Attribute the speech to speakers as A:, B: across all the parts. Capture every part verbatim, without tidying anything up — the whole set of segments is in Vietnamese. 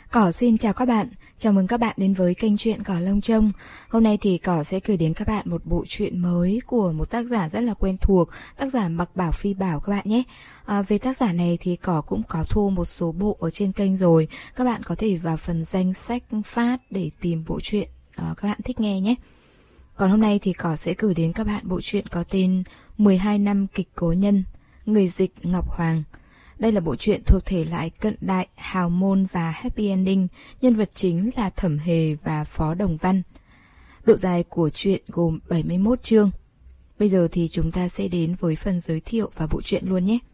A: Cỏ xin chào các bạn, chào mừng các bạn đến với kênh truyện Cỏ Lông Trông. Hôm nay thì Cỏ sẽ gửi đến các bạn một bộ truyện mới của một tác giả rất là quen thuộc, tác giả Mặc Bảo Phi Bảo các bạn nhé. À, về tác giả này thì Cỏ cũng có thu một số bộ ở trên kênh rồi, các bạn có thể vào phần danh sách phát để tìm bộ truyện à, các bạn thích nghe nhé. Còn hôm nay thì Cỏ sẽ gửi đến các bạn bộ truyện có tên mười hai năm kịch cố nhân, người dịch Ngọc Hoàng. Đây là bộ truyện thuộc thể loại cận đại, hào môn và happy ending, nhân vật chính là Thẩm Hề và Phó Đồng Văn. Độ dài của truyện gồm bảy mươi mốt chương. Bây giờ thì chúng ta sẽ đến với phần giới thiệu và bộ truyện luôn nhé.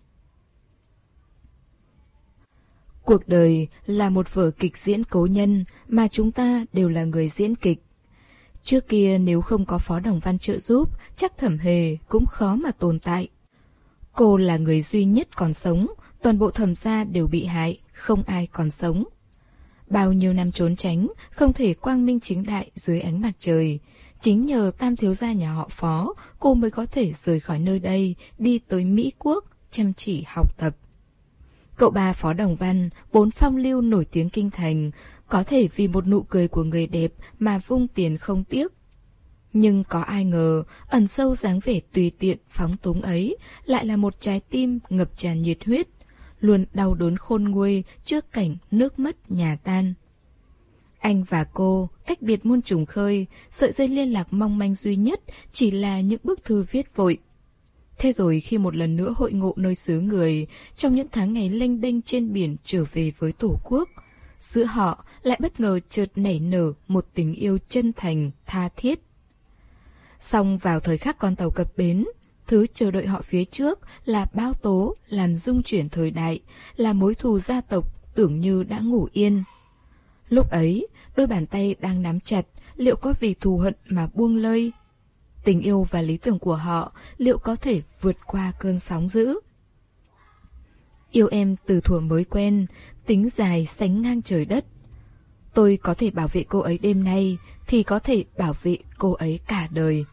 A: Cuộc đời là một vở kịch diễn cố nhân mà chúng ta đều là người diễn kịch. Trước kia nếu không có Phó Đồng Văn trợ giúp, chắc Thẩm Hề cũng khó mà tồn tại. Cô là người duy nhất còn sống, toàn bộ Thẩm gia đều bị hại, không ai còn sống. Bao nhiêu năm trốn tránh, không thể quang minh chính đại dưới ánh mặt trời. Chính nhờ tam thiếu gia nhà họ Phó, cô mới có thể rời khỏi nơi đây, đi tới Mỹ Quốc, chăm chỉ học tập. Cậu ba Phó Đồng Văn, vốn phong lưu nổi tiếng kinh thành, có thể vì một nụ cười của người đẹp mà vung tiền không tiếc. Nhưng có ai ngờ, ẩn sâu dáng vẻ tùy tiện phóng túng ấy lại là một trái tim ngập tràn nhiệt huyết, luôn đau đớn khôn nguôi trước cảnh nước mất nhà tan. Anh và cô cách biệt muôn trùng khơi, sợi dây liên lạc mong manh duy nhất chỉ là những bức thư viết vội. Thế rồi khi một lần nữa hội ngộ nơi xứ người, trong những tháng ngày lênh đênh trên biển trở về với Tổ quốc, giữa họ lại bất ngờ chợt nảy nở một tình yêu chân thành, tha thiết. Song vào thời khắc con tàu cập bến, thứ chờ đợi họ phía trước là bão tố làm rung chuyển thời đại, là mối thù gia tộc tưởng như đã ngủ yên. Lúc ấy, đôi bàn tay đang nắm chặt, liệu có vì thù hận mà buông lơi? Tình yêu và lý tưởng của họ liệu có thể vượt qua cơn sóng dữ? Yêu em từ thuở mới quen, tính dài sánh ngang trời đất. Tôi có thể bảo vệ cô ấy đêm nay, thì có thể bảo vệ cô ấy cả đời.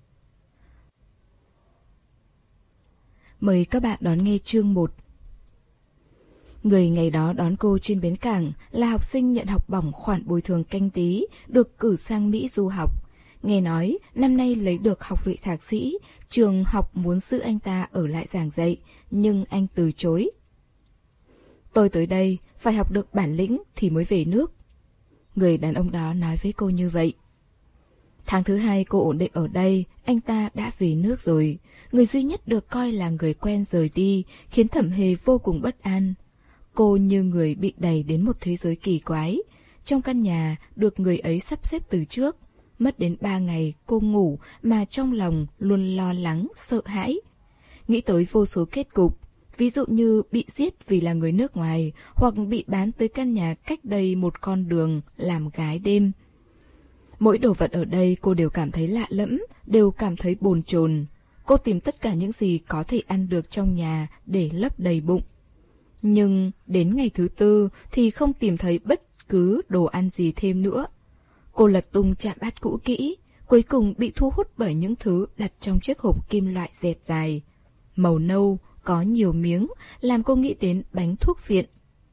A: Mời các bạn đón nghe chương một. Người ngày đó đón cô trên bến cảng là học sinh nhận học bổng khoản bồi thường canh tí, được cử sang Mỹ du học. Nghe nói năm nay lấy được học vị thạc sĩ, trường học muốn giữ anh ta ở lại giảng dạy, nhưng anh từ chối. Tôi tới đây phải học được bản lĩnh thì mới về nước. Người đàn ông đó nói với cô như vậy. Tháng thứ hai cô ổn định ở đây, anh ta đã về nước rồi. Người duy nhất được coi là người quen rời đi, khiến Thẩm Hề vô cùng bất an. Cô như người bị đẩy đến một thế giới kỳ quái. Trong căn nhà được người ấy sắp xếp từ trước. Mất đến ba ngày cô ngủ mà trong lòng luôn lo lắng, sợ hãi. Nghĩ tới vô số kết cục, ví dụ như bị giết vì là người nước ngoài, hoặc bị bán tới căn nhà cách đây một con đường làm gái đêm. Mỗi đồ vật ở đây cô đều cảm thấy lạ lẫm, đều cảm thấy bồn chồn. Cô tìm tất cả những gì có thể ăn được trong nhà để lấp đầy bụng. Nhưng đến ngày thứ tư thì không tìm thấy bất cứ đồ ăn gì thêm nữa. Cô lật tung chạm bát cũ kỹ, cuối cùng bị thu hút bởi những thứ đặt trong chiếc hộp kim loại dẹt dài. Màu nâu, có nhiều miếng, làm cô nghĩ đến bánh thuốc viện.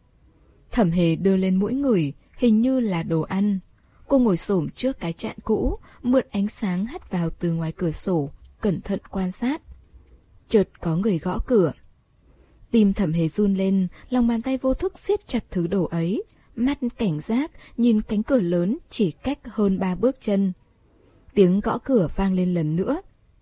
A: Thẩm Hề đưa lên mũi ngửi, hình như là đồ ăn. Cô ngồi xổm trước cái chạn cũ, mượn ánh sáng hắt vào từ ngoài cửa sổ, cẩn thận quan sát. Chợt có người gõ cửa. Tim Thẩm Hề run lên, lòng bàn tay vô thức siết chặt thứ đồ ấy, mắt cảnh giác nhìn cánh cửa lớn chỉ cách hơn ba bước chân. Tiếng gõ cửa vang lên lần nữa.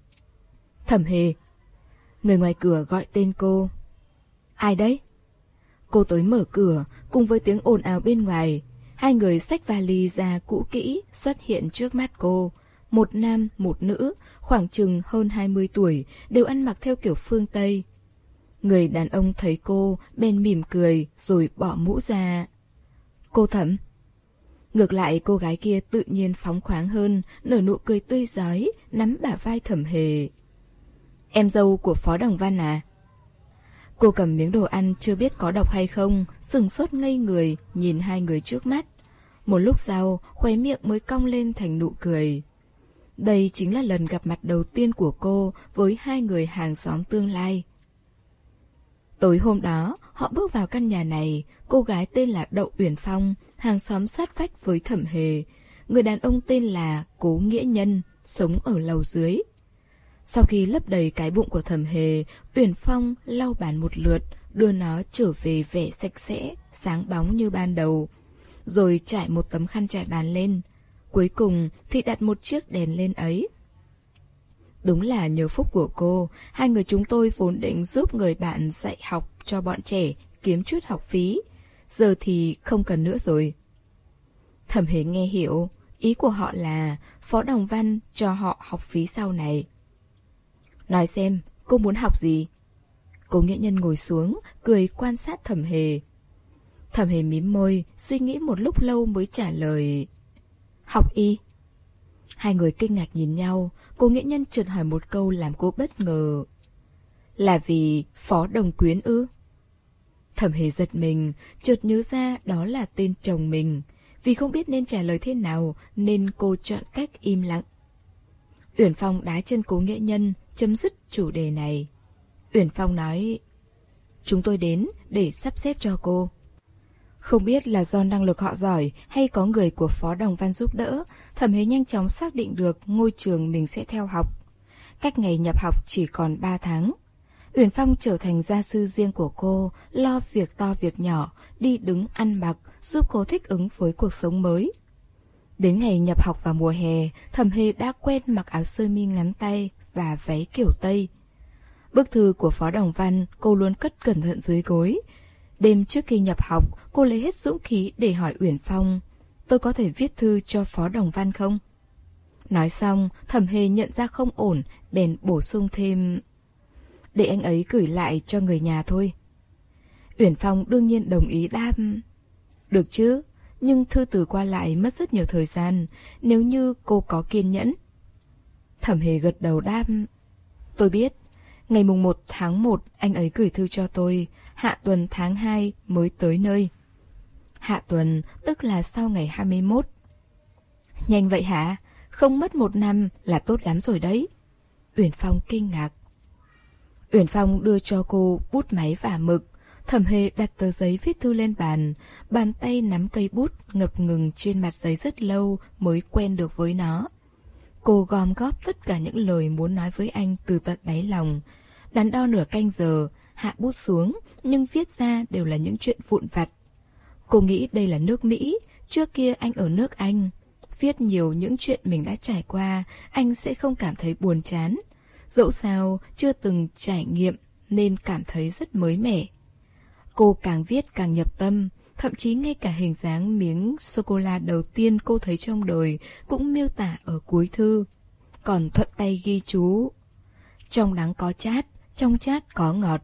A: Thẩm Hề. Người ngoài cửa gọi tên cô. Ai đấy? Cô tới mở cửa, cùng với tiếng ồn ào bên ngoài. Hai người xách vali ra cũ kỹ xuất hiện trước mắt cô. Một nam, một nữ, khoảng chừng hơn hai mươi tuổi, đều ăn mặc theo kiểu phương Tây. Người đàn ông thấy cô, bèn mỉm cười rồi bỏ mũ ra. Cô Thẩm. Ngược lại cô gái kia tự nhiên phóng khoáng hơn, nở nụ cười tươi rói, nắm bả vai Thẩm Hề. Em dâu của Phó Đồng Văn à? Cô cầm miếng đồ ăn chưa biết có độc hay không, sửng sốt ngây người nhìn hai người trước mắt. Một lúc sau, khóe miệng mới cong lên thành nụ cười. Đây chính là lần gặp mặt đầu tiên của cô với hai người hàng xóm tương lai. Tối hôm đó, họ bước vào căn nhà này, cô gái tên là Đậu Uyển Phong, hàng xóm sát vách với Thẩm Hề. Người đàn ông tên là Cố Nghĩa Nhân, sống ở lầu dưới. Sau khi lấp đầy cái bụng của Thẩm Hề, Uyển Phong lau bàn một lượt, đưa nó trở về vẻ sạch sẽ, sáng bóng như ban đầu. Rồi trải một tấm khăn trải bàn lên. Cuối cùng thì đặt một chiếc đèn lên ấy. Đúng là nhờ phúc của cô, hai người chúng tôi vốn định giúp người bạn dạy học cho bọn trẻ kiếm chút học phí. Giờ thì không cần nữa rồi. Thẩm Hề nghe hiểu, ý của họ là Phó Đồng Văn cho họ học phí sau này. Nói xem, cô muốn học gì? Cố Nghĩa Nhân ngồi xuống, cười quan sát Thẩm Hề. Thẩm Hề mím môi, suy nghĩ một lúc lâu mới trả lời. Học y. Hai người kinh ngạc nhìn nhau, Cố Nghĩa Nhân chợt hỏi một câu làm cô bất ngờ. Là vì Phó Đồng Quyến ư? Thẩm Hề giật mình, chợt nhớ ra đó là tên chồng mình. Vì không biết nên trả lời thế nào nên cô chọn cách im lặng. Uyển Phong đá chân Cố Nghĩa Nhân, chấm dứt chủ đề này. Uyển Phong nói, chúng tôi đến để sắp xếp cho cô. Không biết là do năng lực họ giỏi hay có người của Phó Đồng Văn giúp đỡ, Thẩm Hề nhanh chóng xác định được ngôi trường mình sẽ theo học. Cách ngày nhập học chỉ còn ba tháng. Uyển Phong trở thành gia sư riêng của cô, lo việc to việc nhỏ, đi đứng ăn mặc, giúp cô thích ứng với cuộc sống mới. Đến ngày nhập học vào mùa hè, Thẩm Hề đã quen mặc áo sơ mi ngắn tay và váy kiểu Tây. Bức thư của Phó Đồng Văn cô luôn cất cẩn thận dưới gối. Đêm trước khi nhập học, cô lấy hết dũng khí để hỏi Uyển Phong, tôi có thể viết thư cho Phó Đồng Văn không? Nói xong, Thẩm Hề nhận ra không ổn, bèn bổ sung thêm, để anh ấy gửi lại cho người nhà thôi. Uyển Phong đương nhiên đồng ý đáp, được chứ, nhưng thư từ qua lại mất rất nhiều thời gian, nếu như cô có kiên nhẫn. Thẩm Hề gật đầu đáp, tôi biết, ngày mùng một tháng một anh ấy gửi thư cho tôi, hạ tuần tháng hai mới tới nơi. Hạ tuần tức là sau ngày hai mươi mốt. Nhanh vậy hả? Không mất một năm là tốt lắm rồi đấy. Uyển Phong kinh ngạc. Uyển Phong đưa cho cô bút máy và mực. Thẩm Hề đặt tờ giấy viết thư lên bàn, bàn tay nắm cây bút ngập ngừng trên mặt giấy rất lâu mới quen được với nó. Cô gom góp tất cả những lời muốn nói với anh từ tận đáy lòng. Đắn đo nửa canh giờ, hạ bút xuống, nhưng viết ra đều là những chuyện vụn vặt. Cô nghĩ đây là nước Mỹ, trước kia anh ở nước Anh. Viết nhiều những chuyện mình đã trải qua, anh sẽ không cảm thấy buồn chán. Dẫu sao, chưa từng trải nghiệm nên cảm thấy rất mới mẻ. Cô càng viết càng nhập tâm, thậm chí ngay cả hình dáng miếng sô-cô-la đầu tiên cô thấy trong đời cũng miêu tả ở cuối thư. Còn thuận tay ghi chú, trong đắng có chát, trong chát có ngọt.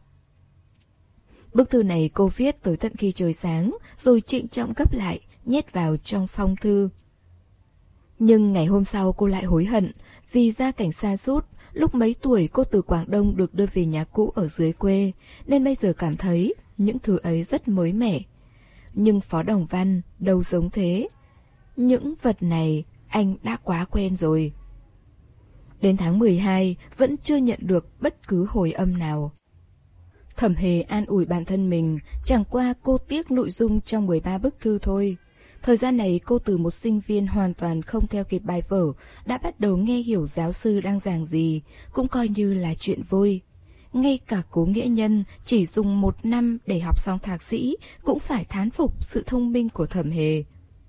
A: Bức thư này cô viết tới tận khi trời sáng, rồi trịnh trọng gấp lại, nhét vào trong phong thư. Nhưng ngày hôm sau cô lại hối hận, vì gia cảnh sa sút, lúc mấy tuổi cô từ Quảng Đông được đưa về nhà cũ ở dưới quê, nên bây giờ cảm thấy những thứ ấy rất mới mẻ. Nhưng Phó Đồng Văn đâu giống thế. Những vật này anh đã quá quen rồi. Đến tháng mười hai vẫn chưa nhận được bất cứ hồi âm nào. Thẩm Hề an ủi bản thân mình, chẳng qua cô tiếc nội dung trong mười ba bức thư thôi. Thời gian này cô từ một sinh viên hoàn toàn không theo kịp bài vở, đã bắt đầu nghe hiểu giáo sư đang giảng gì, cũng coi như là chuyện vui. Ngay cả Cố Nghĩa Nhân chỉ dùng một năm để học xong thạc sĩ cũng phải thán phục sự thông minh của Thẩm Hề.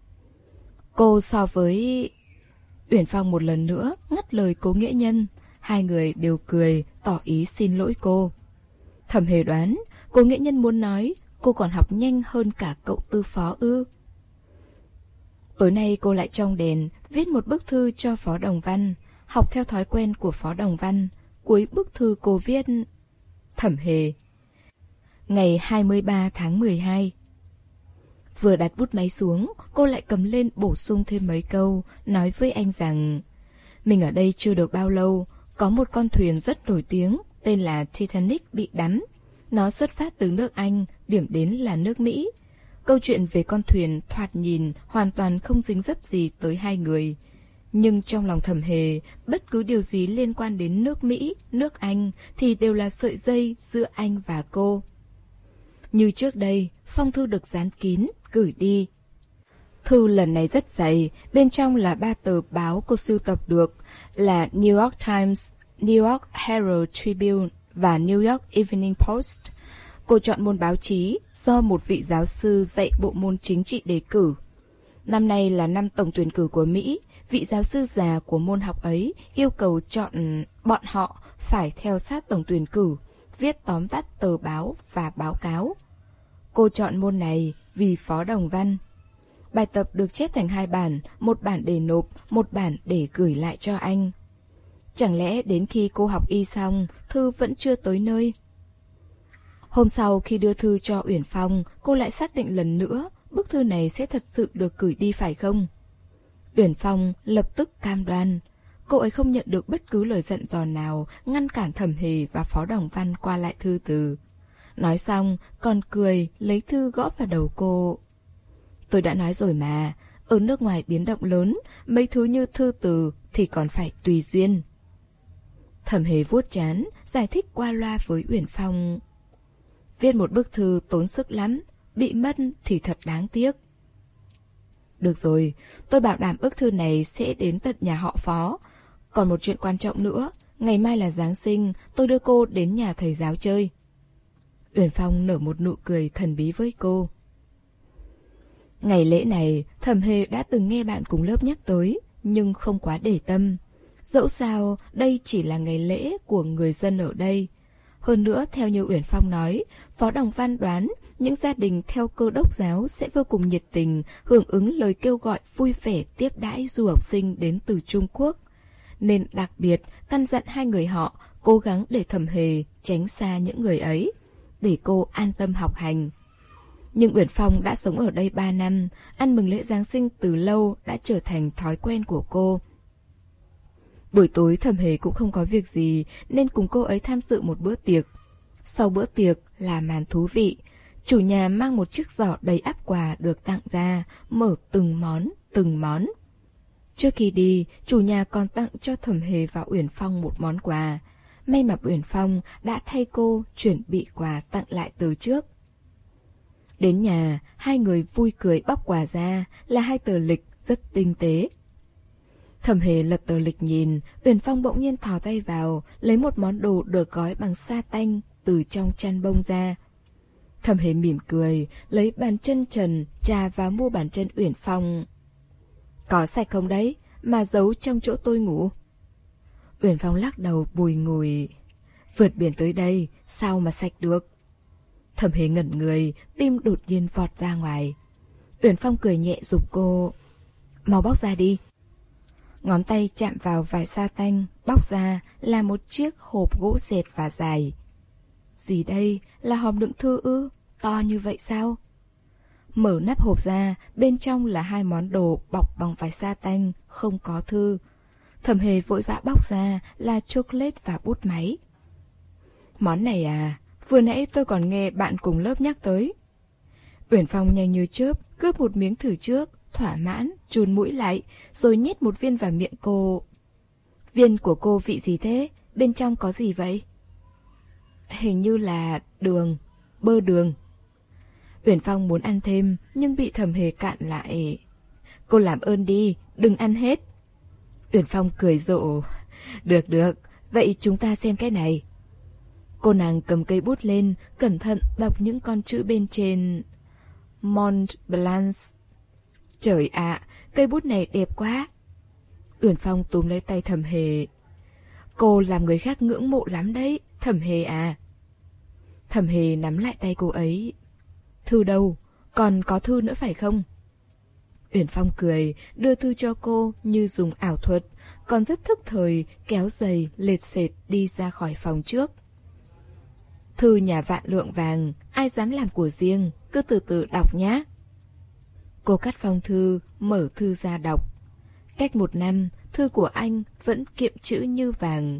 A: Cô so với... Uyển Phong một lần nữa ngắt lời Cố Nghĩa Nhân, hai người đều cười, tỏ ý xin lỗi cô. Thẩm Hề đoán, Cố Nghĩa Nhân muốn nói cô còn học nhanh hơn cả cậu Tư Phó ư. Tối nay cô lại trong đèn viết một bức thư cho Phó Đồng Văn, học theo thói quen của Phó Đồng Văn. Cuối bức thư cô viết, Thẩm Hề, ngày hai mươi ba tháng mười hai. Vừa đặt bút máy xuống, cô lại cầm lên bổ sung thêm mấy câu, nói với anh rằng mình ở đây chưa được bao lâu, có một con thuyền rất nổi tiếng, tên là Titanic bị đắm. Nó xuất phát từ nước Anh, điểm đến là nước Mỹ. Câu chuyện về con thuyền thoạt nhìn hoàn toàn không dính dấp gì tới hai người. Nhưng trong lòng Thẩm Hề, bất cứ điều gì liên quan đến nước Mỹ, nước Anh thì đều là sợi dây giữa anh và cô. Như trước đây, phong thư được dán kín, gửi đi. Thư lần này rất dày, bên trong là ba tờ báo cô sưu tập được, là New York Times, New York Herald Tribune và New York Evening Post. Cô chọn môn báo chí do một vị giáo sư dạy bộ môn chính trị đề cử. Năm nay là năm tổng tuyển cử của Mỹ, vị giáo sư già của môn học ấy yêu cầu chọn bọn họ phải theo sát tổng tuyển cử, viết tóm tắt tờ báo và báo cáo. Cô chọn môn này vì phó đồng văn. Bài tập được chép thành hai bản, một bản để nộp, một bản để gửi lại cho anh. Chẳng lẽ đến khi cô học y xong, thư vẫn chưa tới nơi? Hôm sau khi đưa thư cho Uyển Phong, cô lại xác định lần nữa bức thư này sẽ thật sự được gửi đi phải không? Uyển Phong lập tức cam đoan. Cô ấy không nhận được bất cứ lời dặn dò nào ngăn cản Thẩm Hề và Phó Đồng Văn qua lại thư từ. Nói xong, còn cười lấy thư gõ vào đầu cô. Tôi đã nói rồi mà, ở nước ngoài biến động lớn, mấy thứ như thư từ thì còn phải tùy duyên. Thẩm Hề vuốt trán, giải thích qua loa với Uyển Phong. Viết một bức thư tốn sức lắm, bị mất thì thật đáng tiếc. Được rồi, tôi bảo đảm bức thư này sẽ đến tận nhà họ Phó. Còn một chuyện quan trọng nữa, ngày mai là Giáng sinh, tôi đưa cô đến nhà thầy giáo chơi. Uyển Phong nở một nụ cười thần bí với cô. Ngày lễ này, Thẩm Hề đã từng nghe bạn cùng lớp nhắc tới, nhưng không quá để tâm. Dẫu sao, đây chỉ là ngày lễ của người dân ở đây. Hơn nữa, theo như Uyển Phong nói, Phó Đồng Văn đoán những gia đình theo Cơ đốc giáo sẽ vô cùng nhiệt tình, hưởng ứng lời kêu gọi vui vẻ tiếp đãi du học sinh đến từ Trung Quốc. Nên đặc biệt căn dặn hai người họ cố gắng để Thẩm Hề tránh xa những người ấy, để cô an tâm học hành. Nhưng Uyển Phong đã sống ở đây ba năm, ăn mừng lễ Giáng sinh từ lâu đã trở thành thói quen của cô. Buổi tối Thẩm Hề cũng không có việc gì nên cùng cô ấy tham dự một bữa tiệc. Sau bữa tiệc là màn thú vị. Chủ nhà mang một chiếc giỏ đầy ắp quà được tặng ra, mở từng món, từng món. Trước khi đi, chủ nhà còn tặng cho Thẩm Hề và Uyển Phong một món quà. May mà Uyển Phong đã thay cô chuẩn bị quà tặng lại từ trước. Đến nhà, hai người vui cười bóc quà ra là hai tờ lịch rất tinh tế. Thẩm Hề lật tờ lịch nhìn, Uyển Phong bỗng nhiên thò tay vào, lấy một món đồ được gói bằng sa tanh từ trong chăn bông ra. Thẩm Hề mỉm cười, lấy bàn chân trần chà vào mu bàn chân Uyển Phong. Có sạch không đấy, mà giấu trong chỗ tôi ngủ? Uyển Phong lắc đầu bùi ngùi. Vượt biển tới đây, sao mà sạch được? Thẩm Hề ngẩn người, tim đột nhiên vọt ra ngoài. Uyển Phong cười nhẹ giục cô. Mau bóc ra đi. Ngón tay chạm vào vải sa tanh, bóc ra là một chiếc hộp gỗ dệt và dài. Gì đây? Là hòm đựng thư ư? To như vậy sao? Mở nắp hộp ra, bên trong là hai món đồ bọc bằng vải sa tanh, không có thư. Thẩm Hề vội vã bóc ra là chocolate và bút máy. Món này à, vừa nãy tôi còn nghe bạn cùng lớp nhắc tới. Uyển Phong nhanh như chớp, cướp một miếng thử trước, thỏa mãn, chùn mũi lại, rồi nhét một viên vào miệng cô. Viên của cô vị gì thế? Bên trong có gì vậy? Hình như là đường, bơ đường. Uyển Phong muốn ăn thêm, nhưng bị Thẩm Hề cạn lại. Cô làm ơn đi, đừng ăn hết. Uyển Phong cười rộ. Được được, vậy chúng ta xem cái này. Cô nàng cầm cây bút lên, cẩn thận đọc những con chữ bên trên. Mont Blanc. Trời ạ, à, cây bút này đẹp quá. Uyển Phong túm lấy tay Thẩm Hề. Cô làm người khác ngưỡng mộ lắm đấy, Thẩm Hề à. Thẩm Hề nắm lại tay cô ấy. Thư đâu? Còn có thư nữa phải không? Uyển Phong cười, đưa thư cho cô như dùng ảo thuật, còn rất thức thời, kéo giày, lệt sệt đi ra khỏi phòng trước. Thư nhà vạn lượng vàng, ai dám làm của riêng, cứ từ từ đọc nhá. Cô cắt phong thư, mở thư ra đọc. Cách một năm, thư của anh vẫn kiệm chữ như vàng.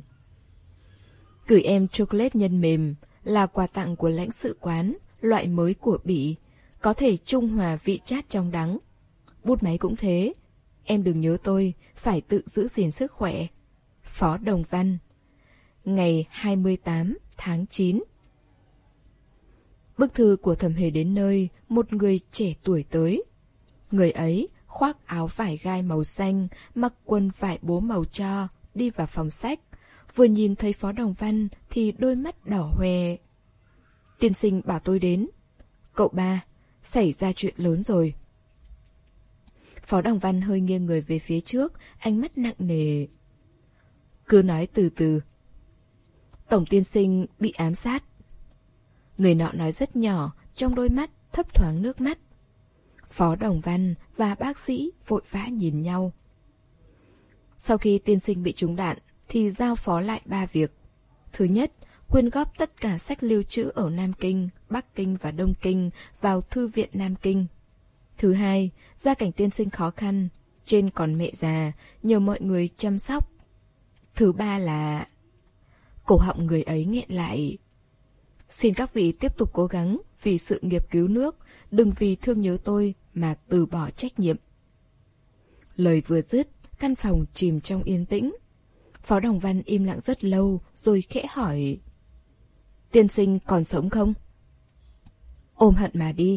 A: Gửi em chocolate nhân mềm, là quà tặng của lãnh sự quán, loại mới của Bỉ, có thể trung hòa vị chát trong đắng. Bút máy cũng thế. Em đừng nhớ tôi, phải tự giữ gìn sức khỏe. Phó Đồng Văn. Ngày hai mươi tám tháng chín. Bức thư của Thẩm Hề đến nơi, một người trẻ tuổi tới. Người ấy khoác áo vải gai màu xanh, mặc quần vải bố màu tro, đi vào phòng sách. Vừa nhìn thấy Phó Đồng Văn thì đôi mắt đỏ hoe. Tiên sinh bảo tôi đến. Cậu ba, xảy ra chuyện lớn rồi. Phó Đồng Văn hơi nghiêng người về phía trước, ánh mắt nặng nề. Cứ nói từ từ. Tổng tiên sinh bị ám sát. Người nọ nói rất nhỏ, trong đôi mắt thấp thoáng nước mắt. Phó Đồng Văn và bác sĩ vội vã nhìn nhau. Sau khi tiên sinh bị trúng đạn thì giao phó lại ba việc. Thứ nhất, quyên góp tất cả sách lưu trữ ở Nam Kinh, Bắc Kinh và Đông Kinh vào Thư viện Nam Kinh. Thứ hai, gia cảnh tiên sinh khó khăn, trên còn mẹ già, nhờ mọi người chăm sóc. Thứ ba là... Cổ họng người ấy nghẹn lại. Xin các vị tiếp tục cố gắng vì sự nghiệp cứu nước, đừng vì thương nhớ tôi mà từ bỏ trách nhiệm. Lời vừa dứt, căn phòng chìm trong yên tĩnh. Phó Đồng Văn im lặng rất lâu rồi khẽ hỏi. Tiên sinh còn sống không? Ôm hận mà đi.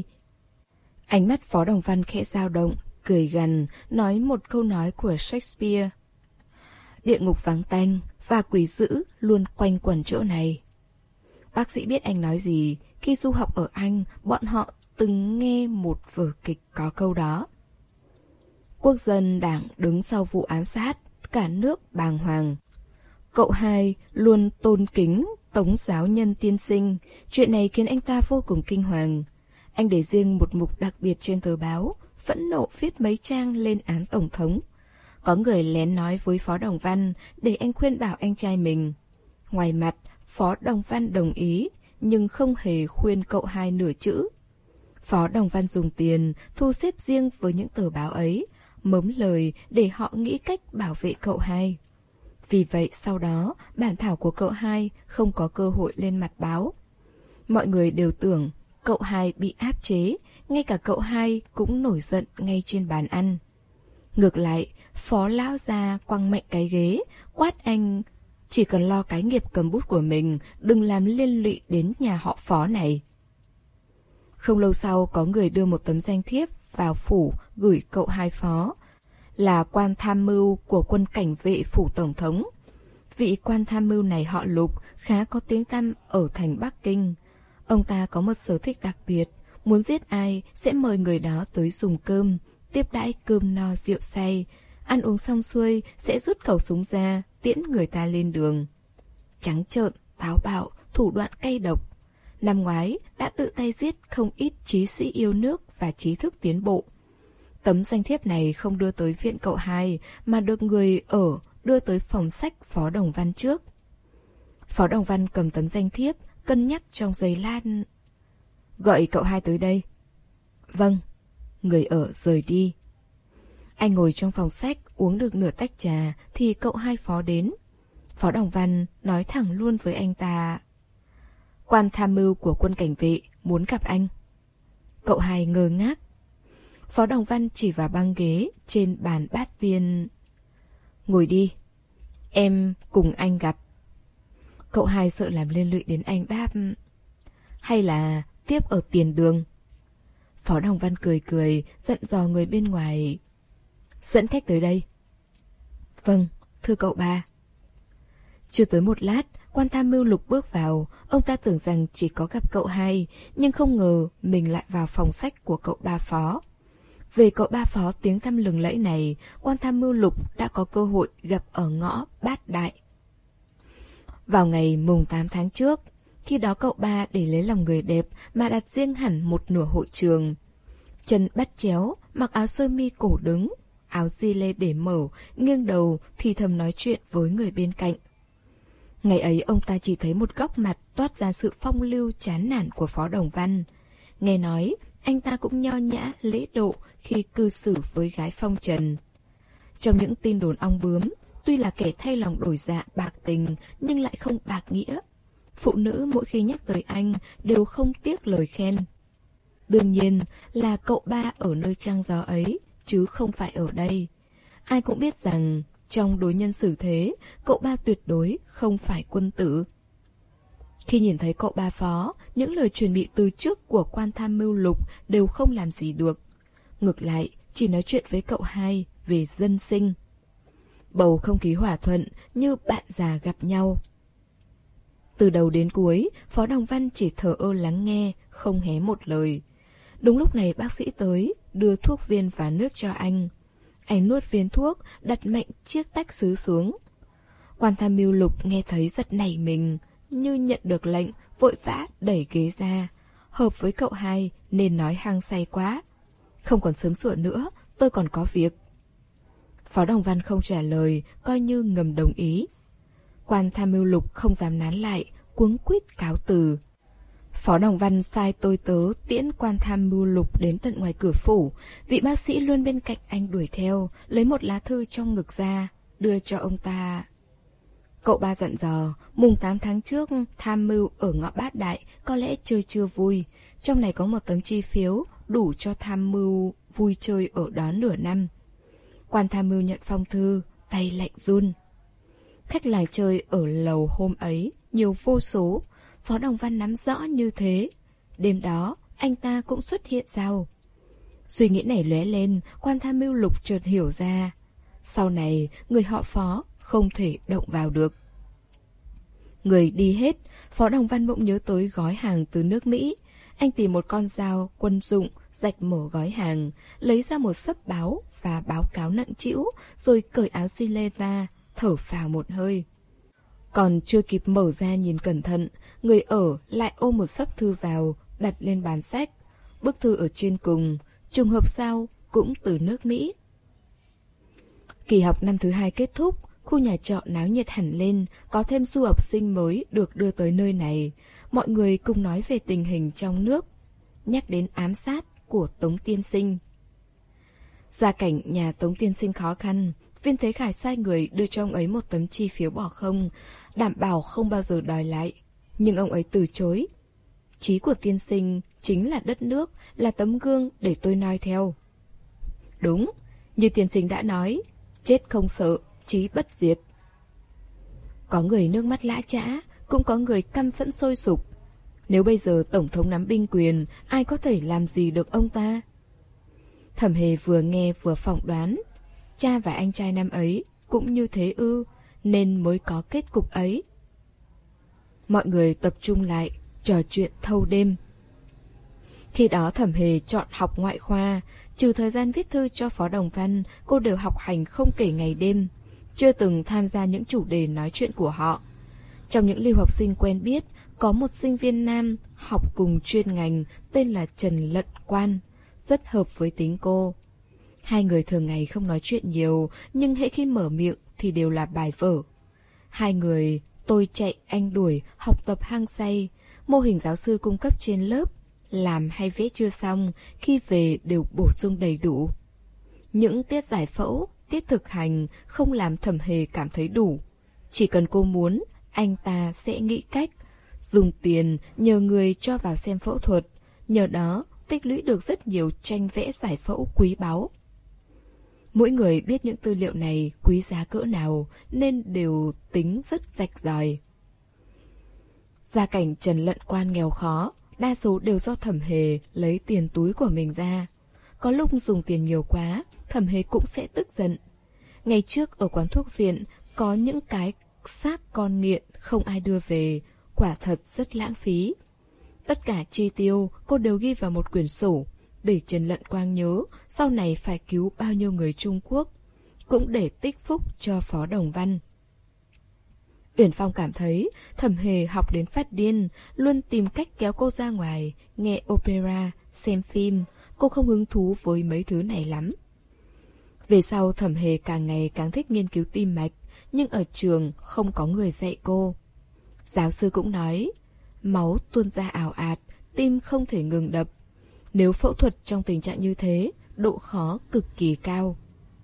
A: Ánh mắt Phó Đồng Văn khẽ dao động, cười gằn, nói một câu nói của Shakespeare. Địa ngục vắng tanh và quỷ dữ luôn quanh quẩn chỗ này. Bác sĩ biết anh nói gì, khi du học ở Anh, bọn họ từng nghe một vở kịch có câu đó. Quốc dân đảng đứng sau vụ ám sát, cả nước bàng hoàng. Cậu hai luôn tôn kính Tống giáo nhân tiên sinh, chuyện này khiến anh ta vô cùng kinh hoàng. Anh để riêng một mục đặc biệt trên tờ báo, phẫn nộ viết mấy trang lên án Tổng thống. Có người lén nói với Phó Đồng Văn để anh khuyên bảo anh trai mình. Ngoài mặt, Phó Đồng Văn đồng ý, nhưng không hề khuyên cậu hai nửa chữ. Phó Đồng Văn dùng tiền, thu xếp riêng với những tờ báo ấy, mớm lời để họ nghĩ cách bảo vệ cậu hai. Vì vậy sau đó, bản thảo của cậu hai không có cơ hội lên mặt báo. Mọi người đều tưởng cậu hai bị áp chế, ngay cả cậu hai cũng nổi giận ngay trên bàn ăn. Ngược lại, Phó lão già quăng mạnh cái ghế, quát anh chỉ cần lo cái nghiệp cầm bút của mình, đừng làm liên lụy đến nhà họ Phó này. Không lâu sau, có người đưa một tấm danh thiếp vào phủ gửi cậu hai Phó, là quan tham mưu của quân cảnh vệ phủ tổng thống. Vị quan tham mưu này họ Lục, khá có tiếng tăm ở thành Bắc Kinh. Ông ta có một sở thích đặc biệt, muốn giết ai sẽ mời người đó tới dùng cơm, tiếp đãi cơm no rượu say. Ăn uống xong xuôi sẽ rút khẩu súng ra, tiễn người ta lên đường. Trắng trợn, táo bạo, thủ đoạn cay độc. Năm ngoái đã tự tay giết không ít trí sĩ yêu nước và trí thức tiến bộ. Tấm danh thiếp này không đưa tới viện cậu hai, mà được người ở đưa tới phòng sách Phó Đồng Văn trước. Phó Đồng Văn cầm tấm danh thiếp, cân nhắc trong giây lát. Gọi cậu hai tới đây. Vâng. Người ở rời đi. Anh ngồi trong phòng sách uống được nửa tách trà thì cậu hai Phó đến. Phó Đồng Văn nói thẳng luôn với anh ta. Quan tham mưu của quân cảnh vệ muốn gặp anh. Cậu hai ngơ ngác. Phó Đồng Văn chỉ vào băng ghế trên bàn bát tiên. Ngồi đi, em cùng anh gặp. Cậu hai sợ làm liên lụy đến anh đáp. Hay là tiếp ở tiền đường. Phó Đồng Văn cười cười, dặn dò người bên ngoài. Dẫn khách tới đây. Vâng, thưa cậu ba. Chưa tới một lát, quan tham mưu Lục bước vào. Ông ta tưởng rằng chỉ có gặp cậu hai, nhưng không ngờ mình lại vào phòng sách của cậu ba Phó. Về cậu ba Phó tiếng tăm lừng lẫy này, quan tham mưu Lục đã có cơ hội gặp ở ngõ Bát Đại. Vào ngày mùng tám tháng trước, khi đó cậu ba để lấy lòng người đẹp mà đặt riêng hẳn một nửa hội trường. Chân bắt chéo, mặc áo sơ mi cổ đứng, áo di lê để mở, nghiêng đầu thì thầm nói chuyện với người bên cạnh. Ngày ấy ông ta chỉ thấy một góc mặt toát ra sự phong lưu chán nản của Phó Đồng Văn. Nghe nói, anh ta cũng nho nhã, lễ độ khi cư xử với gái phong trần. Trong những tin đồn ong bướm, tuy là kẻ thay lòng đổi dạ bạc tình nhưng lại không bạc nghĩa. Phụ nữ mỗi khi nhắc tới anh đều không tiếc lời khen. Đương nhiên là cậu ba ở nơi trăng gió ấy, chứ không phải ở đây. Ai cũng biết rằng trong đối nhân xử thế, cậu ba tuyệt đối không phải quân tử. Khi nhìn thấy cậu ba Phó, những lời chuẩn bị từ trước của quan tham mưu Lục đều không làm gì được. Ngược lại, chỉ nói chuyện với cậu hai về dân sinh. Bầu không khí hòa thuận như bạn già gặp nhau. Từ đầu đến cuối, Phó Đồng Văn chỉ thờ ơ lắng nghe, không hé một lời. Đúng lúc này bác sĩ tới, đưa thuốc viên và nước cho anh. Anh nuốt viên thuốc, đặt mạnh chiếc tách sứ xuống. Quan tham mưu Lục nghe thấy giật nảy mình, như nhận được lệnh, vội vã đẩy ghế ra. Hợp với cậu hai nên nói hăng say quá. Không còn sướng sủa nữa, tôi còn có việc. Phó Đồng Văn không trả lời, coi như ngầm đồng ý. Quan tham mưu Lục không dám nán lại, cuống quýt cáo từ. Phó Đồng Văn sai tôi tớ tiễn quan tham mưu Lục đến tận ngoài cửa phủ. Vị bác sĩ luôn bên cạnh anh đuổi theo, lấy một lá thư trong ngực ra, đưa cho ông ta. Cậu ba dặn dò, mùng tám tháng trước, tham mưu ở ngõ Bát Đại có lẽ chơi chưa vui. Trong này có một tấm chi phiếu đủ cho tham mưu vui chơi ở đó nửa năm. Quan tham mưu nhận phong thư, tay lạnh run. Khách làng chơi ở lầu hôm ấy nhiều vô số, Phó Đồng Văn nắm rõ như thế. Đêm đó, anh ta cũng xuất hiện sao? Suy nghĩ này lóe lên, quan tham mưu Lục chợt hiểu ra. Sau này, người họ Phó không thể động vào được. Người đi hết, Phó Đồng Văn bỗng nhớ tới gói hàng từ nước Mỹ. Anh tìm một con dao quân dụng, rạch mở gói hàng, lấy ra một xấp báo và báo cáo nặng trĩu, rồi cởi áo xi lê ra, thở phào một hơi. Còn chưa kịp mở ra nhìn cẩn thận, người ở lại ôm một xấp thư vào, đặt lên bàn sách. Bức thư ở trên cùng, trùng hợp sao, cũng từ nước Mỹ. Kỳ học năm thứ hai kết thúc, khu nhà trọ náo nhiệt hẳn lên, có thêm du học sinh mới được đưa tới nơi này. Mọi người cùng nói về tình hình trong nước, nhắc đến ám sát của Tống Tiên Sinh. Gia cảnh nhà Tống Tiên Sinh khó khăn, Viên Thế Khải sai người đưa cho ông ấy một tấm chi phiếu bỏ không, đảm bảo không bao giờ đòi lại. Nhưng ông ấy từ chối. Chí của tiên sinh chính là đất nước, là tấm gương để tôi noi theo. Đúng, như tiên sinh đã nói, chết không sợ, chí bất diệt. Có người nước mắt lã chã, cũng có người căm phẫn sôi sục. Nếu bây giờ Tổng thống nắm binh quyền, ai có thể làm gì được ông ta? Thẩm Hề vừa nghe vừa phỏng đoán. Cha và anh trai năm ấy cũng như thế ư, nên mới có kết cục ấy. Mọi người tập trung lại, trò chuyện thâu đêm. Khi đó Thẩm Hề chọn học ngoại khoa, trừ thời gian viết thư cho Phó Đồng Văn, cô đều học hành không kể ngày đêm, chưa từng tham gia những chủ đề nói chuyện của họ. Trong những lưu học sinh quen biết, có một sinh viên nam học cùng chuyên ngành tên là Trần Lận Quan, rất hợp với tính cô. Hai người thường ngày không nói chuyện nhiều, nhưng hễ khi mở miệng thì đều là bài vở. Hai người tôi chạy anh đuổi, học tập hăng say, mô hình giáo sư cung cấp trên lớp, làm hay vẽ chưa xong, khi về đều bổ sung đầy đủ. Những tiết giải phẫu, tiết thực hành không làm Thẩm Hề cảm thấy đủ. Chỉ cần cô muốn, anh ta sẽ nghĩ cách, dùng tiền nhờ người cho vào xem phẫu thuật, nhờ đó tích lũy được rất nhiều tranh vẽ giải phẫu quý báu. Mỗi người biết những tư liệu này quý giá cỡ nào nên đều tính rất rạch ròi. Gia cảnh Trần Lận Quan nghèo khó, đa số đều do Thẩm Hề lấy tiền túi của mình ra. Có lúc dùng tiền nhiều quá, Thẩm Hề cũng sẽ tức giận. Ngày trước ở quán thuốc viện có những cái xác con nghiện không ai đưa về, quả thật rất lãng phí. Tất cả chi tiêu cô đều ghi vào một quyển sổ, để Trần Lận Quang nhớ sau này phải cứu bao nhiêu người Trung Quốc, cũng để tích phúc cho Phó Đồng Văn. Uyển Phong cảm thấy Thẩm Hề học đến phát điên, luôn tìm cách kéo cô ra ngoài, nghe opera, xem phim. Cô không hứng thú với mấy thứ này lắm. Về sau Thẩm Hề càng ngày càng thích nghiên cứu tim mạch, nhưng ở trường không có người dạy cô. Giáo sư cũng nói, máu tuôn ra ào ạt, tim không thể ngừng đập. Nếu phẫu thuật trong tình trạng như thế, độ khó cực kỳ cao.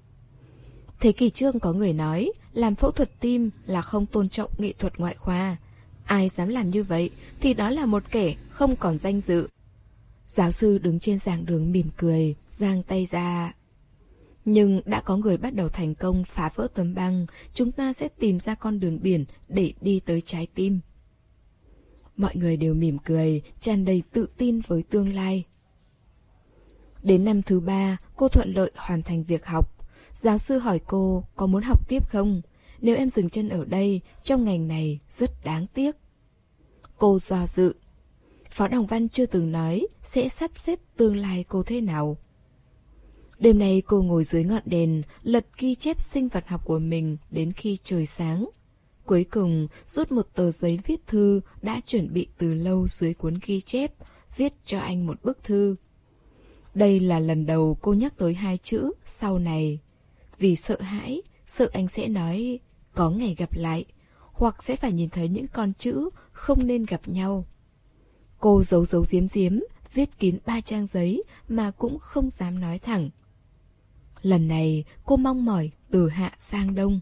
A: Thế kỷ trước có người nói, làm phẫu thuật tim là không tôn trọng nghệ thuật ngoại khoa. Ai dám làm như vậy thì đó là một kẻ không còn danh dự. Giáo sư đứng trên giảng đường mỉm cười, giang tay ra. Nhưng đã có người bắt đầu thành công phá vỡ tấm băng, chúng ta sẽ tìm ra con đường biển để đi tới trái tim. Mọi người đều mỉm cười, tràn đầy tự tin với tương lai. Đến năm thứ ba, cô thuận lợi hoàn thành việc học. Giáo sư hỏi cô có muốn học tiếp không? Nếu em dừng chân ở đây, trong ngành này rất đáng tiếc. Cô do dự. Phó Đồng Văn chưa từng nói sẽ sắp xếp tương lai cô thế nào. Đêm nay cô ngồi dưới ngọn đèn, lật ghi chép sinh vật học của mình đến khi trời sáng. Cuối cùng, rút một tờ giấy viết thư đã chuẩn bị từ lâu dưới cuốn ghi chép, viết cho anh một bức thư. Đây là lần đầu cô nhắc tới hai chữ sau này. Vì sợ hãi, sợ anh sẽ nói có ngày gặp lại, hoặc sẽ phải nhìn thấy những con chữ không nên gặp nhau. Cô giấu giấu giếm giếm, viết kín ba trang giấy mà cũng không dám nói thẳng. Lần này cô mong mỏi từ hạ sang đông.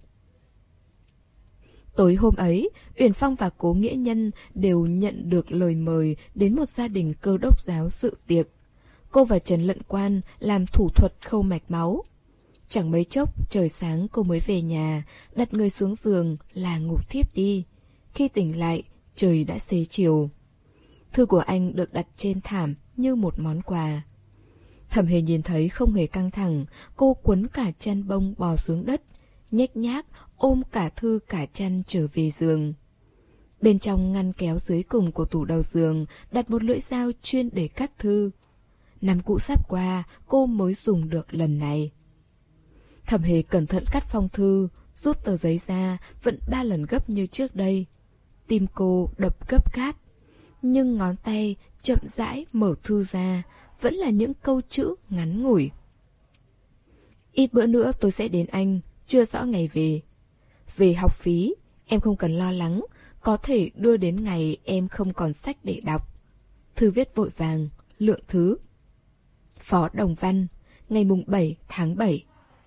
A: Tối hôm ấy, Uyển Phong và Cố Nghĩa Nhân đều nhận được lời mời đến một gia đình Cơ Đốc giáo dự tiệc. Cô và Trần Lận Quan làm thủ thuật khâu mạch máu. Chẳng mấy chốc, trời sáng cô mới về nhà, đặt người xuống giường là ngủ thiếp đi. Khi tỉnh lại, trời đã xế chiều. Thư của anh được đặt trên thảm như một món quà. Thẩm Hề nhìn thấy không hề căng thẳng, cô quấn cả chăn bông bò xuống đất, nhếch nhác ôm cả thư cả chăn trở về giường. Bên trong ngăn kéo dưới cùng của tủ đầu giường đặt một lưỡi dao chuyên để cắt thư. Năm cũ sắp qua, cô mới dùng được lần này. Thẩm Hề cẩn thận cắt phong thư, rút tờ giấy ra, vẫn ba lần gấp như trước đây. Tim cô đập gấp gáp, nhưng ngón tay chậm rãi mở thư ra, vẫn là những câu chữ ngắn ngủi. Ít bữa nữa tôi sẽ đến Anh, chưa rõ ngày về. Về học phí, em không cần lo lắng, có thể đưa đến ngày em không còn sách để đọc. Thư viết vội vàng, Lượng Thứ. Phó Đồng Văn, ngày mùng bảy tháng bảy.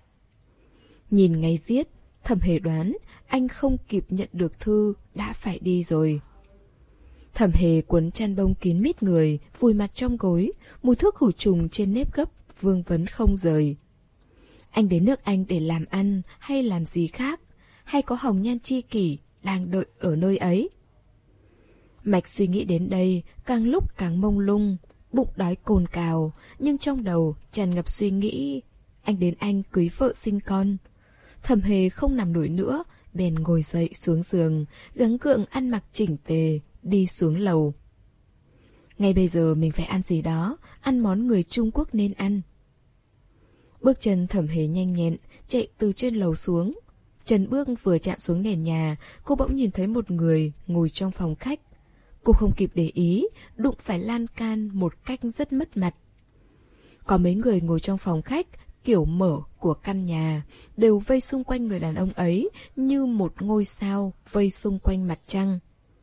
A: Nhìn ngày viết, Thẩm Hề đoán anh không kịp nhận được thư đã phải đi rồi. Thẩm Hề quấn chăn bông kín mít người, vùi mặt trong gối, mùi thuốc khử trùng trên nếp gấp vương vấn không rời. Anh đến nước Anh để làm ăn hay làm gì khác, hay có hồng nhan chi kỷ đang đợi ở nơi ấy? Mạch suy nghĩ đến đây càng lúc càng mông lung, bụng đói cồn cào, nhưng trong đầu tràn ngập suy nghĩ anh đến Anh cưới vợ sinh con. Thẩm Hề không nằm nổi nữa, bèn ngồi dậy xuống giường, gắng gượng ăn mặc chỉnh tề, đi xuống lầu. Ngay bây giờ mình phải ăn gì đó, ăn món người Trung Quốc nên ăn. Bước chân Thẩm Hề nhanh nhẹn, chạy từ trên lầu xuống. Chân bước vừa chạm xuống nền nhà, cô bỗng nhìn thấy một người ngồi trong phòng khách. Cô không kịp để ý, đụng phải lan can một cách rất mất mặt. Có mấy người ngồi trong phòng khách, kiểu mở của căn nhà, đều vây xung quanh người đàn ông ấy như một ngôi sao vây xung quanh mặt trăng.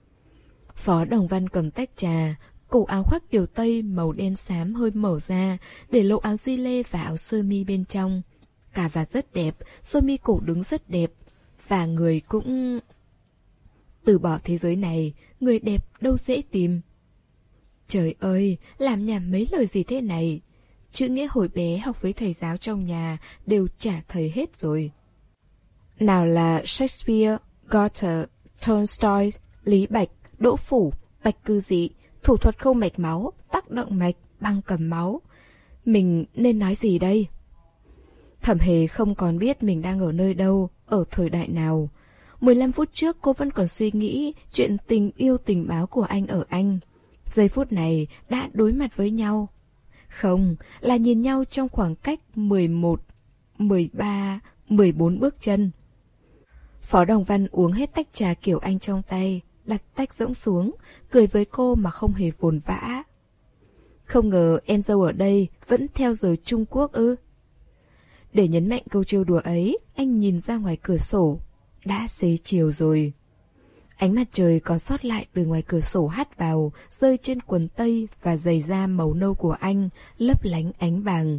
A: Phó Đồng Văn cầm tách trà, cổ áo khoác kiểu Tây màu đen xám hơi mở ra, để lộ áo gi lê và áo sơ mi bên trong. Cà vạt rất đẹp, sơ mi cổ đứng rất đẹp, và người cũng... Từ bỏ thế giới này, người đẹp đâu dễ tìm. Trời ơi, làm nhảm mấy lời gì thế này? Chữ nghĩa hồi bé học với thầy giáo trong nhà đều chả thầy hết rồi. Nào là Shakespeare, Goethe, Tolstoy, Lý Bạch, Đỗ Phủ, Bạch Cư Dị, thủ thuật khâu mạch máu, tác động mạch, băng cầm máu. Mình nên nói gì đây? Thẩm Hề không còn biết mình đang ở nơi đâu, ở thời đại nào. mười lăm phút trước cô vẫn còn suy nghĩ chuyện tình yêu tình báo của anh ở Anh. Giây phút này đã đối mặt với nhau. Không, là nhìn nhau trong khoảng cách mười một, mười ba, mười bốn bước chân. Phó Đồng Văn uống hết tách trà kiểu Anh trong tay, đặt tách rỗng xuống, cười với cô mà không hề vồn vã. Không ngờ em dâu ở đây vẫn theo giờ Trung Quốc ư? Để nhấn mạnh câu trêu đùa ấy, anh nhìn ra ngoài cửa sổ. Đã xế chiều rồi. Ánh mặt trời còn sót lại từ ngoài cửa sổ hắt vào, rơi trên quần tây và giày da màu nâu của anh, lấp lánh ánh vàng.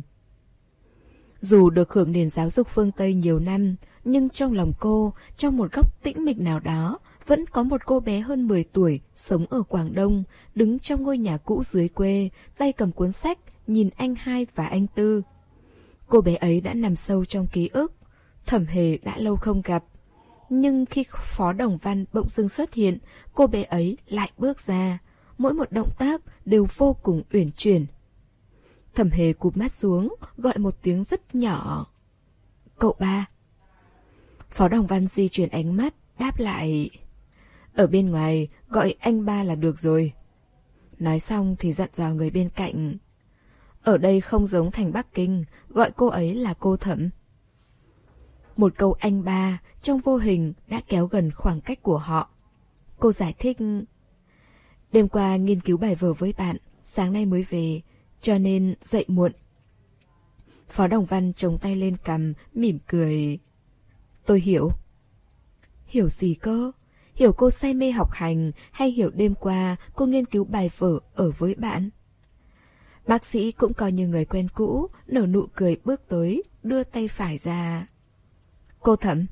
A: Dù được hưởng nền giáo dục phương Tây nhiều năm, nhưng trong lòng cô, trong một góc tĩnh mịch nào đó, vẫn có một cô bé hơn mười tuổi, sống ở Quảng Đông, đứng trong ngôi nhà cũ dưới quê, tay cầm cuốn sách, nhìn anh hai và anh Tư. Cô bé ấy đã nằm sâu trong ký ức. Thẩm Hề đã lâu không gặp. Nhưng khi Phó Đồng Văn bỗng dưng xuất hiện, cô bé ấy lại bước ra. Mỗi một động tác đều vô cùng uyển chuyển. Thẩm Hề cụp mắt xuống, gọi một tiếng rất nhỏ. Cậu ba. Phó Đồng Văn di chuyển ánh mắt, đáp lại. Ở bên ngoài, gọi anh ba là được rồi. Nói xong thì dặn dò người bên cạnh. Ở đây không giống thành Bắc Kinh, gọi cô ấy là cô Thẩm. Một câu anh ba trong vô hình đã kéo gần khoảng cách của họ. Cô giải thích. Đêm qua nghiên cứu bài vở với bạn, sáng nay mới về, cho nên dậy muộn. Phó Đồng Văn chống tay lên cằm, mỉm cười. Tôi hiểu. Hiểu gì cơ? Hiểu cô say mê học hành hay hiểu đêm qua cô nghiên cứu bài vở ở với bạn? Bác sĩ cũng coi như người quen cũ, nở nụ cười bước tới, đưa tay phải ra. Cô Thẩm.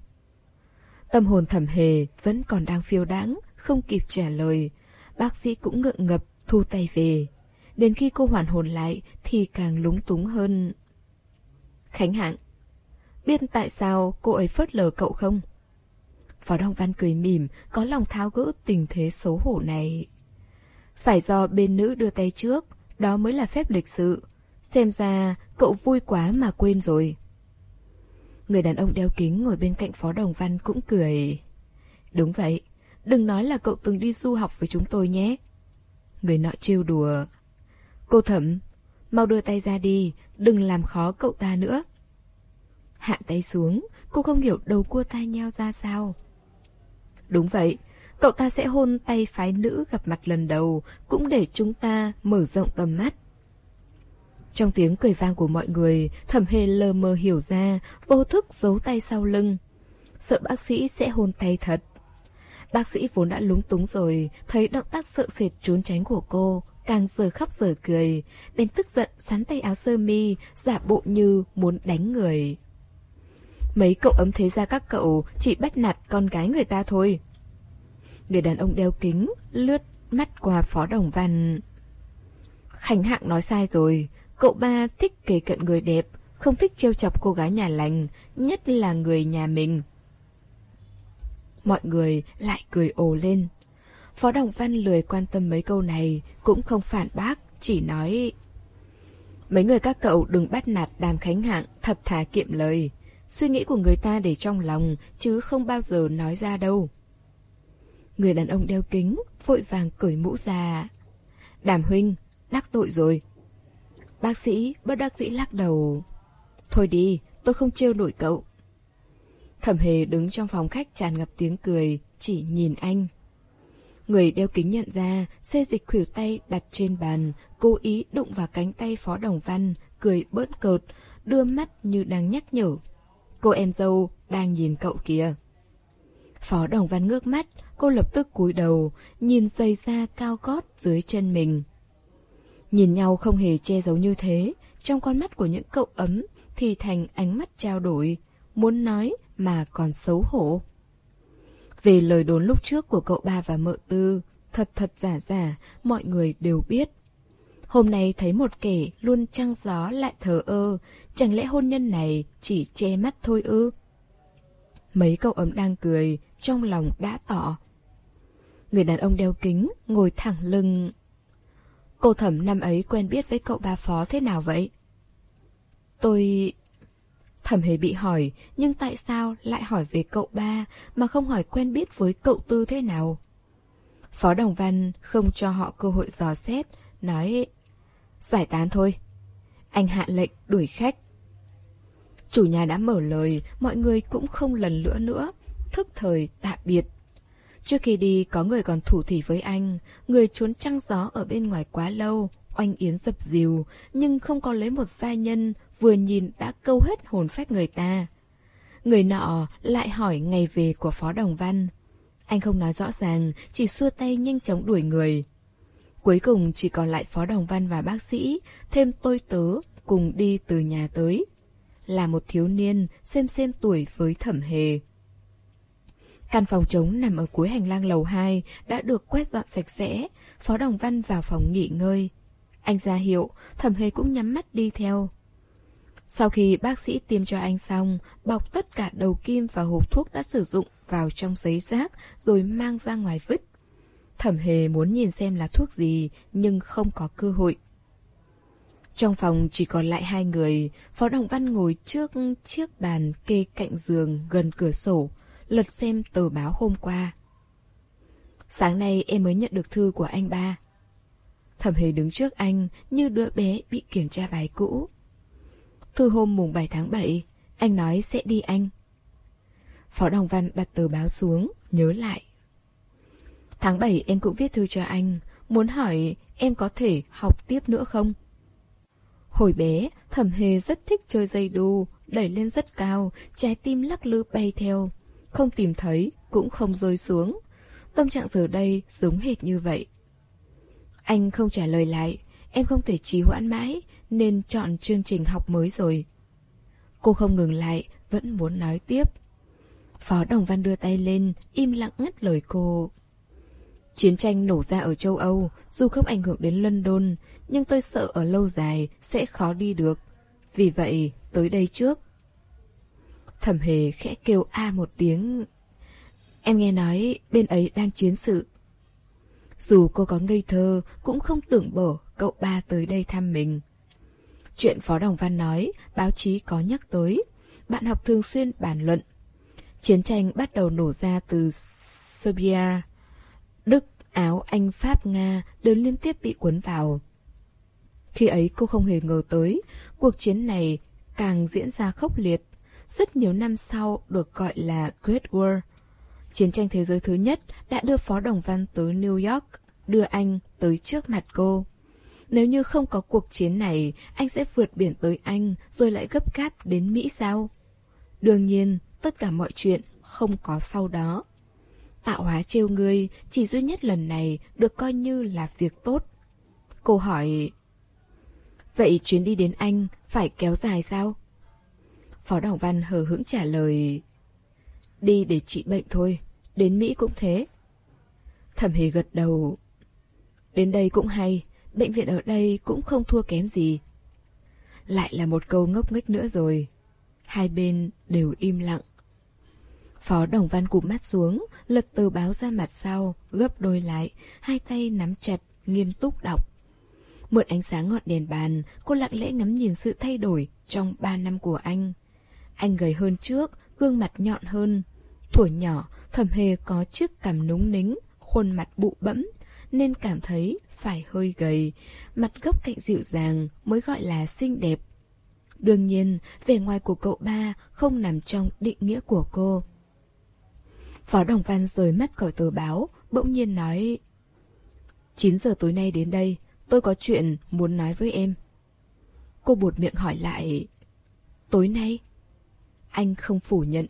A: Tâm hồn Thẩm Hề vẫn còn đang phiêu đãng, không kịp trả lời. Bác sĩ cũng ngượng ngập, thu tay về. Đến khi cô hoàn hồn lại thì càng lúng túng hơn. Khánh Hạng, biết tại sao cô ấy phớt lờ cậu không? Phó Đồng Văn cười mỉm, có lòng tháo gỡ tình thế xấu hổ này. Phải do bên nữ đưa tay trước, đó mới là phép lịch sự. Xem ra cậu vui quá mà quên rồi. Người đàn ông đeo kính ngồi bên cạnh Phó Đồng Văn cũng cười. Đúng vậy, đừng nói là cậu từng đi du học với chúng tôi nhé. Người nọ trêu đùa. Cô Thẩm, mau đưa tay ra đi, đừng làm khó cậu ta nữa. Hạ tay xuống, cô không hiểu đầu cua tai nheo ra sao. Đúng vậy, cậu ta sẽ hôn tay phái nữ gặp mặt lần đầu, cũng để chúng ta mở rộng tầm mắt. Trong tiếng cười vang của mọi người, Thẩm Hề lờ mờ hiểu ra, vô thức giấu tay sau lưng. Sợ bác sĩ sẽ hôn tay thật. Bác sĩ vốn đã lúng túng rồi, thấy động tác sợ sệt trốn tránh của cô, càng giờ khóc giờ cười, bèn tức giận sắn tay áo sơ mi, giả bộ như muốn đánh người. Mấy cậu ấm thế ra các cậu chỉ bắt nạt con gái người ta thôi. Người đàn ông đeo kính lướt mắt qua Phó Đồng Văn. Khánh Hạng nói sai rồi, cậu ba thích kề cận người đẹp, không thích trêu chọc cô gái nhà lành, nhất là người nhà mình. Mọi người lại cười ồ lên. Phó Đồng Văn lười quan tâm mấy câu này, cũng không phản bác, chỉ nói. Mấy người các cậu đừng bắt nạt Đàm Khánh Hạng, thật thà kiệm lời. Suy nghĩ của người ta để trong lòng, chứ không bao giờ nói ra đâu. Người đàn ông đeo kính, vội vàng cởi mũ ra. Đàm huynh, đắc tội rồi. Bác sĩ bất đắc dĩ lắc đầu. Thôi đi, tôi không trêu nổi cậu. Thẩm Hề đứng trong phòng khách tràn ngập tiếng cười, chỉ nhìn anh. Người đeo kính nhận ra, xê dịch khuỷu tay đặt trên bàn, cố ý đụng vào cánh tay Phó Đồng Văn, cười bớt cợt, đưa mắt như đang nhắc nhở. Cô em dâu đang nhìn cậu kìa. Phó Đồng Văn ngước mắt, cô lập tức cúi đầu, nhìn giày da cao gót dưới chân mình. Nhìn nhau không hề che giấu như thế, trong con mắt của những cậu ấm thì thành ánh mắt trao đổi, muốn nói mà còn xấu hổ. Về lời đồn lúc trước của cậu ba và mợ Tư, thật thật giả giả, mọi người đều biết. Hôm nay thấy một kẻ luôn trăng gió lại thờ ơ, chẳng lẽ hôn nhân này chỉ che mắt thôi ư? Mấy cậu ấm đang cười, trong lòng đã tỏ. Người đàn ông đeo kính, ngồi thẳng lưng. Cô Thẩm năm ấy quen biết với cậu ba Phó thế nào vậy? Tôi... Thẩm Hề bị hỏi, nhưng tại sao lại hỏi về cậu ba mà không hỏi quen biết với cậu Tư thế nào? Phó Đồng Văn không cho họ cơ hội dò xét, nói giải tán thôi. Anh hạ lệnh đuổi khách. Chủ nhà đã mở lời, mọi người cũng không lần nữa nữa, thức thời tạm biệt. Trước khi đi có người còn thủ thỉ với anh, người trốn trăng gió ở bên ngoài quá lâu, oanh yến dập dìu, nhưng không có lấy một giai nhân vừa nhìn đã câu hết hồn phách người ta. Người nọ lại hỏi ngày về của Phó Đồng Văn. Anh không nói rõ ràng, chỉ xua tay nhanh chóng đuổi người. Cuối cùng chỉ còn lại Phó Đồng Văn và bác sĩ, thêm tôi tớ cùng đi từ nhà tới. Là một thiếu niên, xem xem tuổi với Thẩm Hề. Căn phòng trống nằm ở cuối hành lang lầu hai đã được quét dọn sạch sẽ. Phó Đồng Văn vào phòng nghỉ ngơi. Anh ra hiệu, Thẩm Hề cũng nhắm mắt đi theo. Sau khi bác sĩ tiêm cho anh xong, bọc tất cả đầu kim và hộp thuốc đã sử dụng vào trong giấy rác rồi mang ra ngoài vứt. Thẩm Hề muốn nhìn xem là thuốc gì, nhưng không có cơ hội. Trong phòng chỉ còn lại hai người, Phó Đồng Văn ngồi trước chiếc bàn kê cạnh giường gần cửa sổ, lật xem tờ báo hôm qua. Sáng nay em mới nhận được thư của anh ba. Thẩm Hề đứng trước anh như đứa bé bị kiểm tra bài cũ. Thư hôm mùng bảy tháng bảy, anh nói sẽ đi Anh. Phó Đồng Văn đặt tờ báo xuống, nhớ lại. Tháng bảy em cũng viết thư cho anh, muốn hỏi em có thể học tiếp nữa không? Hồi bé, Thẩm Hề rất thích chơi dây đu, đẩy lên rất cao, trái tim lắc lư bay theo. Không tìm thấy, cũng không rơi xuống. Tâm trạng giờ đây giống hệt như vậy. Anh không trả lời lại, em không thể trì hoãn mãi, nên chọn chương trình học mới rồi. Cô không ngừng lại, vẫn muốn nói tiếp. Phó Đồng Văn đưa tay lên, im lặng ngắt lời cô. Chiến tranh nổ ra ở châu Âu, dù không ảnh hưởng đến London, nhưng tôi sợ ở lâu dài sẽ khó đi được. Vì vậy, tới đây trước. Thẩm Hề khẽ kêu a một tiếng. Em nghe nói bên ấy đang chiến sự. Dù cô có ngây thơ, cũng không tưởng bở cậu ba tới đây thăm mình. Chuyện Phó Đồng Văn nói, báo chí có nhắc tới. Bạn học thường xuyên bàn luận. Chiến tranh bắt đầu nổ ra từ Serbia. Đức, Áo, Anh, Pháp, Nga đều liên tiếp bị cuốn vào. Khi ấy cô không hề ngờ tới, cuộc chiến này càng diễn ra khốc liệt. Rất nhiều năm sau được gọi là Great War. Chiến tranh thế giới thứ nhất đã đưa Phó Đồng Văn tới New York, đưa anh tới trước mặt cô. Nếu như không có cuộc chiến này, anh sẽ vượt biển tới Anh rồi lại gấp gáp đến Mỹ sao? Đương nhiên, tất cả mọi chuyện không có sau đó. Tạo hóa trêu ngươi, chỉ duy nhất lần này được coi như là việc tốt. Cô hỏi, vậy chuyến đi đến Anh phải kéo dài sao? Phó Đồng Văn hờ hững trả lời, đi để trị bệnh thôi, đến Mỹ cũng thế. Thẩm Hề gật đầu, đến đây cũng hay, bệnh viện ở đây cũng không thua kém gì. Lại là một câu ngốc nghếch nữa rồi. Hai bên đều im lặng. Phó Đồng Văn cụp mắt xuống, lật tờ báo ra mặt sau, gấp đôi lại, hai tay nắm chặt, nghiêm túc đọc. Mượn ánh sáng ngọn đèn bàn, cô lặng lẽ ngắm nhìn sự thay đổi trong ba năm của anh. Anh gầy hơn trước, gương mặt nhọn hơn. Thuở nhỏ, Thẩm Hề có chiếc cằm núng nính, khuôn mặt bụ bẫm, nên cảm thấy phải hơi gầy, mặt gốc cạnh dịu dàng mới gọi là xinh đẹp. Đương nhiên, vẻ ngoài của cậu ba không nằm trong định nghĩa của cô. Phó Đồng Văn rời mắt khỏi tờ báo, bỗng nhiên nói, chín giờ tối nay đến đây, tôi có chuyện muốn nói với em. Cô buột miệng hỏi lại, tối nay? Anh không phủ nhận.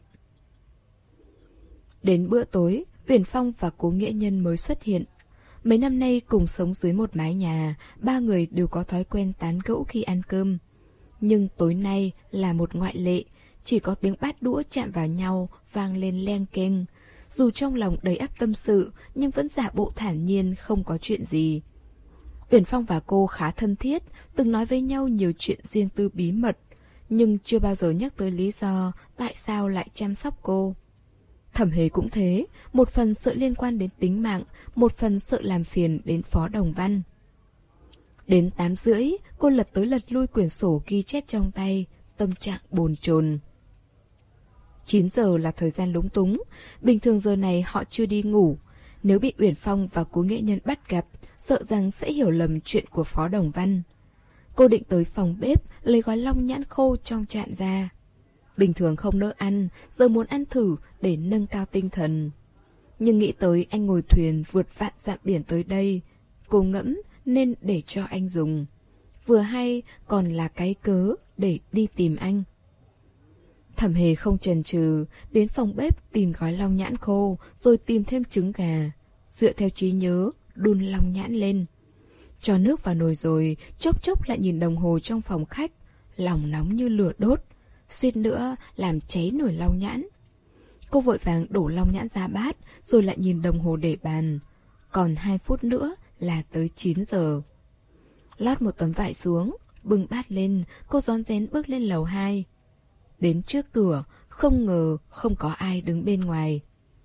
A: Đến bữa tối, Uyển Phong và Cố Nghĩa Nhân mới xuất hiện. Mấy năm nay cùng sống dưới một mái nhà, ba người đều có thói quen tán gẫu khi ăn cơm. Nhưng tối nay là một ngoại lệ, chỉ có tiếng bát đũa chạm vào nhau vang lên leng keng. Dù trong lòng đầy ắp tâm sự, nhưng vẫn giả bộ thản nhiên không có chuyện gì. Uyển Phong và cô khá thân thiết, từng nói với nhau nhiều chuyện riêng tư bí mật, nhưng chưa bao giờ nhắc tới lý do tại sao lại chăm sóc cô. Thẩm Hề cũng thế, một phần sợ liên quan đến tính mạng, một phần sợ làm phiền đến Phó Đồng Văn. Đến tám rưỡi, cô lật tới lật lui quyển sổ ghi chép trong tay, tâm trạng bồn chồn. chín giờ là thời gian lúng túng, bình thường giờ này họ chưa đi ngủ. Nếu bị Uyển Phong và Cố Nghệ Nhân bắt gặp, sợ rằng sẽ hiểu lầm chuyện của Phó Đồng Văn. Cô định tới phòng bếp, lấy gói long nhãn khô trong chạn ra. Bình thường không nỡ ăn, giờ muốn ăn thử để nâng cao tinh thần. Nhưng nghĩ tới anh ngồi thuyền vượt vạn dặm biển tới đây, cô ngẫm nên để cho anh dùng. Vừa hay còn là cái cớ để đi tìm anh. Thẩm Hề không chần chừ, đến phòng bếp tìm gói long nhãn khô, rồi tìm thêm trứng gà. Dựa theo trí nhớ, đun long nhãn lên. Cho nước vào nồi rồi, chốc chốc lại nhìn đồng hồ trong phòng khách, lòng nóng như lửa đốt, suýt nữa làm cháy nồi long nhãn. Cô vội vàng đổ long nhãn ra bát, rồi lại nhìn đồng hồ để bàn. Còn hai phút nữa là tới chín giờ. Lót một tấm vải xuống, bưng bát lên, cô rón rén bước lên lầu hai. Đến trước cửa, không ngờ không có ai đứng bên ngoài.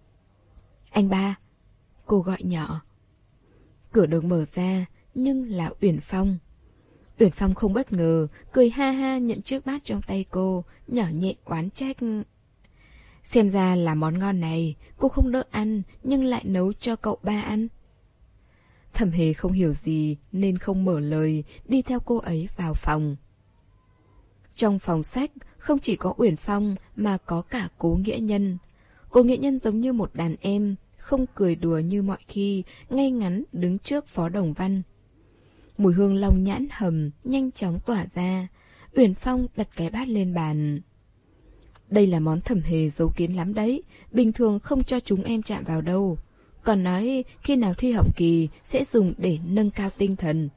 A: Anh ba. Cô gọi nhỏ. Cửa được mở ra, nhưng là Uyển Phong. Uyển Phong không bất ngờ, cười ha ha nhận chiếc bát trong tay cô, nhỏ nhẹ oán trách. Xem ra là món ngon này, cô không đỡ ăn, nhưng lại nấu cho cậu ba ăn. Thẩm Hề không hiểu gì nên không mở lời, đi theo cô ấy vào phòng. Trong phòng sách, không chỉ có Uyển Phong mà có cả Cố Nghĩa Nhân. Cố Nghĩa Nhân giống như một đàn em, không cười đùa như mọi khi, ngay ngắn đứng trước Phó Đồng Văn. Mùi hương long nhãn hầm nhanh chóng tỏa ra. Uyển Phong đặt cái bát lên bàn. Đây là món Thẩm Hề giấu kín lắm đấy, bình thường không cho chúng em chạm vào đâu. Còn nói khi nào thi học kỳ sẽ dùng để nâng cao tinh thần.